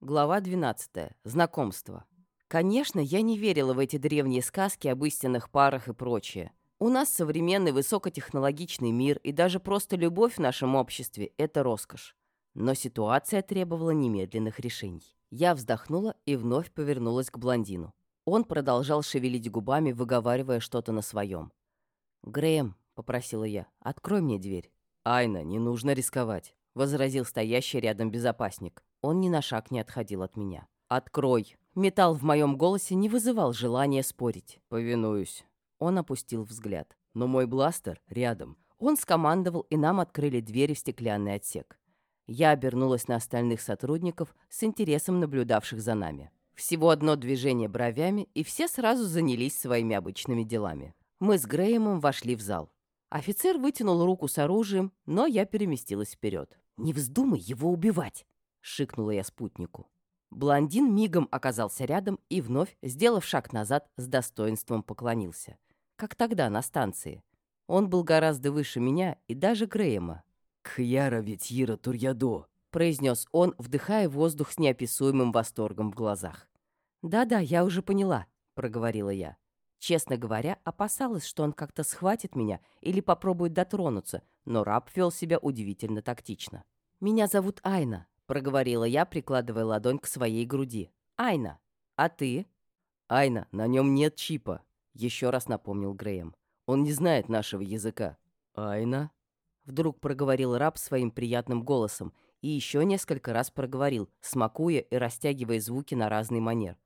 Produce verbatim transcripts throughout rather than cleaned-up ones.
Глава двенадцатая. Знакомство. Конечно, я не верила в эти древние сказки об истинных парах и прочее. У нас современный высокотехнологичный мир, и даже просто любовь в нашем обществе– это роскошь. Но ситуация требовала немедленных решений. Я вздохнула и вновь повернулась к блондину. Он продолжал шевелить губами, выговаривая что-то на своем. «Грэм», — попросила я, — «открой мне дверь». «Айна, не нужно рисковать», — возразил стоящий рядом безопасник. Он ни на шаг не отходил от меня. «Открой!» Металл в моем голосе не вызывал желания спорить. «Повинуюсь». Он опустил взгляд. «Но мой бластер рядом». Он скомандовал, и нам открыли двери в стеклянный отсек. Я обернулась на остальных сотрудников, с интересом наблюдавших за нами. Всего одно движение бровями, и все сразу занялись своими обычными делами. Мы с Грэемом вошли в зал. Офицер вытянул руку с оружием, но я переместилась вперед. «Не вздумай его убивать!» — шикнула я спутнику. Блондин мигом оказался рядом и вновь, сделав шаг назад, с достоинством поклонился. Как тогда, на станции. Он был гораздо выше меня и даже Грэема. «Кхьяра Ветьира Турьядо», — произнес он, вдыхая воздух с неописуемым восторгом в глазах. «Да-да, я уже поняла», — проговорила я. Честно говоря, опасалась, что он как-то схватит меня или попробует дотронуться, но раб вел себя удивительно тактично. «Меня зовут Айна», — проговорила я, прикладывая ладонь к своей груди. «Айна, а ты?» «Айна, на нем нет чипа», — еще раз напомнил Грэем. «Он не знает нашего языка». «Айна?» — вдруг проговорил раб своим приятным голосом и еще несколько раз проговорил, смакуя и растягивая звуки на разный манер.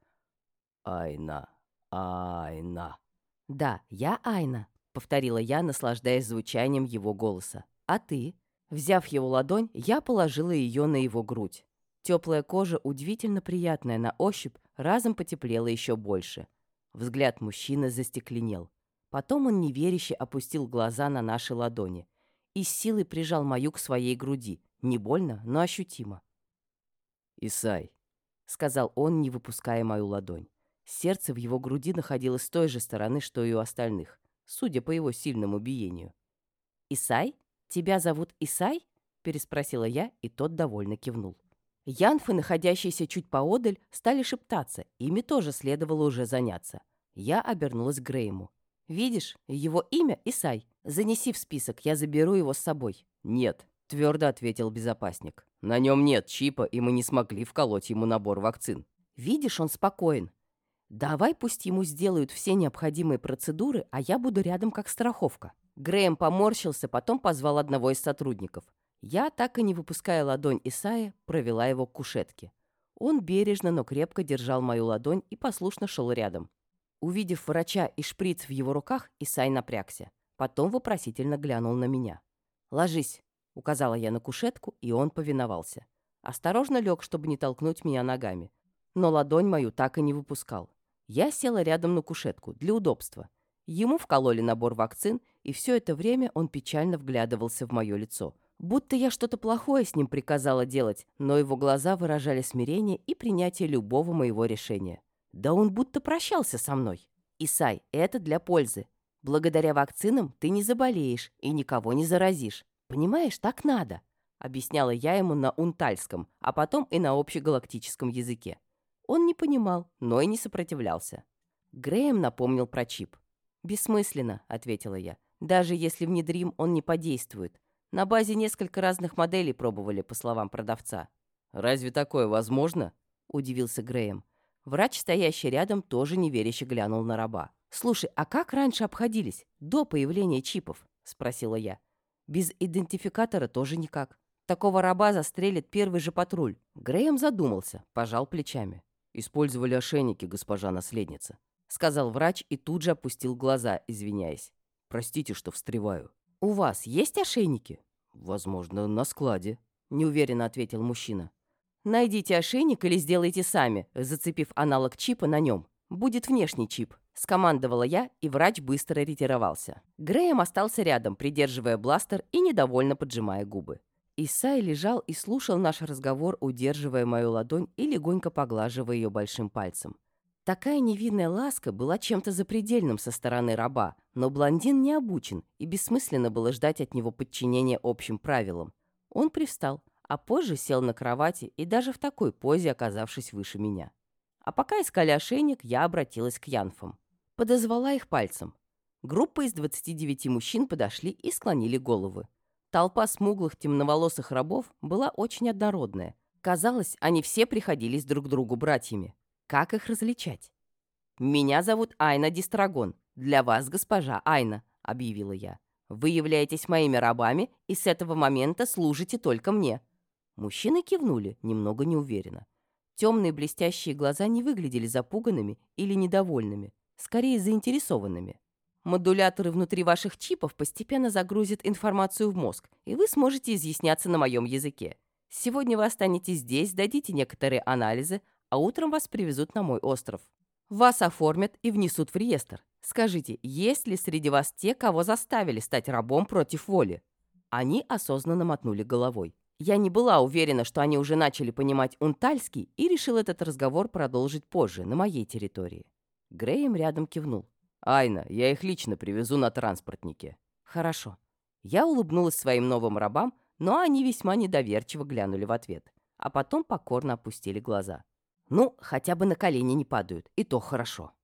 «Айна, Айна». «Да, я Айна», — повторила я, наслаждаясь звучанием его голоса. «А ты?» Взяв его ладонь, я положила ее на его грудь. Теплая кожа, удивительно приятная на ощупь, разом потеплела еще больше. Взгляд мужчины застекленел. Потом он неверяще опустил глаза на наши ладони и с силой прижал мою к своей груди. Не больно, но ощутимо. «Исай», — сказал он, не выпуская мою ладонь. Сердце в его груди находилось с той же стороны, что и у остальных, судя по его сильному биению. «Исай? Тебя зовут Исай?» — переспросила я, и тот довольно кивнул. Янфы, находящиеся чуть поодаль, стали шептаться, ими тоже следовало уже заняться. Я обернулась к Грэему. «Видишь, его имя Исай. Занеси в список, я заберу его с собой». «Нет», — твердо ответил безопасник. «На нем нет чипа, и мы не смогли вколоть ему набор вакцин». «Видишь, он спокоен. Давай пусть ему сделают все необходимые процедуры, а я буду рядом как страховка». Грэем поморщился, потом позвал одного из сотрудников. Я, так и не выпуская ладонь Исая, провела его к кушетке. Он бережно, но крепко держал мою ладонь и послушно шел рядом. Увидев врача и шприц в его руках, Исай напрягся. Потом вопросительно глянул на меня. «Ложись», — указала я на кушетку, и он повиновался. Осторожно лег, чтобы не толкнуть меня ногами. Но ладонь мою так и не выпускал. Я села рядом на кушетку, для удобства. Ему вкололи набор вакцин, и все это время он печально вглядывался в мое лицо. Будто я что-то плохое с ним приказала делать, но его глаза выражали смирение и принятие любого моего решения. Да он будто прощался со мной. «Исай, это для пользы. Благодаря вакцинам ты не заболеешь и никого не заразишь. Понимаешь, так надо», — объясняла я ему на унтальском, а потом и на общегалактическом языке. Он не понимал, но и не сопротивлялся. Грэем напомнил про чип. «Бессмысленно», — ответила я. «Даже если внедрим, он не подействует. На базе несколько разных моделей пробовали, по словам продавца». «Разве такое возможно?» — удивился Грэем. Врач, стоящий рядом, тоже неверяще глянул на раба. «Слушай, а как раньше обходились, до появления чипов?» — спросила я. «Без идентификатора тоже никак. Такого раба застрелит первый же патруль». Грэем задумался, пожал плечами. «Использовали ошейники, госпожа наследница», — сказал врач и тут же опустил глаза, извиняясь. «Простите, что встреваю». «У вас есть ошейники?» «Возможно, на складе», — неуверенно ответил мужчина. «Найдите ошейник или сделайте сами, зацепив аналог чипа на нем. Будет внешний чип», — скомандовала я, и врач быстро ретировался. Грэем остался рядом, придерживая бластер и недовольно поджимая губы. Исай лежал и слушал наш разговор, удерживая мою ладонь и легонько поглаживая ее большим пальцем. Такая невинная ласка была чем-то запредельным со стороны раба, но блондин не обучен, и бессмысленно было ждать от него подчинения общим правилам. Он привстал, а позже сел на кровати и даже в такой позе, оказавшись выше меня. А пока искали ошейник, я обратилась к янфам. Подозвала их пальцем. Группа из двадцати девяти мужчин подошли и склонили головы. Толпа смуглых темноволосых рабов была очень однородная. Казалось, они все приходились друг другу братьями. Как их различать? «Меня зовут Айна Дистрагон. Для вас, госпожа Айна», — объявила я. «Вы являетесь моими рабами и с этого момента служите только мне». Мужчины кивнули, немного неуверенно. Темные блестящие глаза не выглядели запуганными или недовольными, скорее заинтересованными. «Модуляторы внутри ваших чипов постепенно загрузят информацию в мозг, и вы сможете изъясняться на моем языке. Сегодня вы останетесь здесь, дадите некоторые анализы, а утром вас привезут на мой остров. Вас оформят и внесут в реестр. Скажите, есть ли среди вас те, кого заставили стать рабом против воли?» Они осознанно мотнули головой. Я не была уверена, что они уже начали понимать унтальский, и решил этот разговор продолжить позже, на моей территории. Грэем рядом кивнул. «Айна, я их лично привезу на транспортнике». «Хорошо». Я улыбнулась своим новым рабам, но они весьма недоверчиво глянули в ответ, а потом покорно опустили глаза. «Ну, хотя бы на колени не падают, и то хорошо».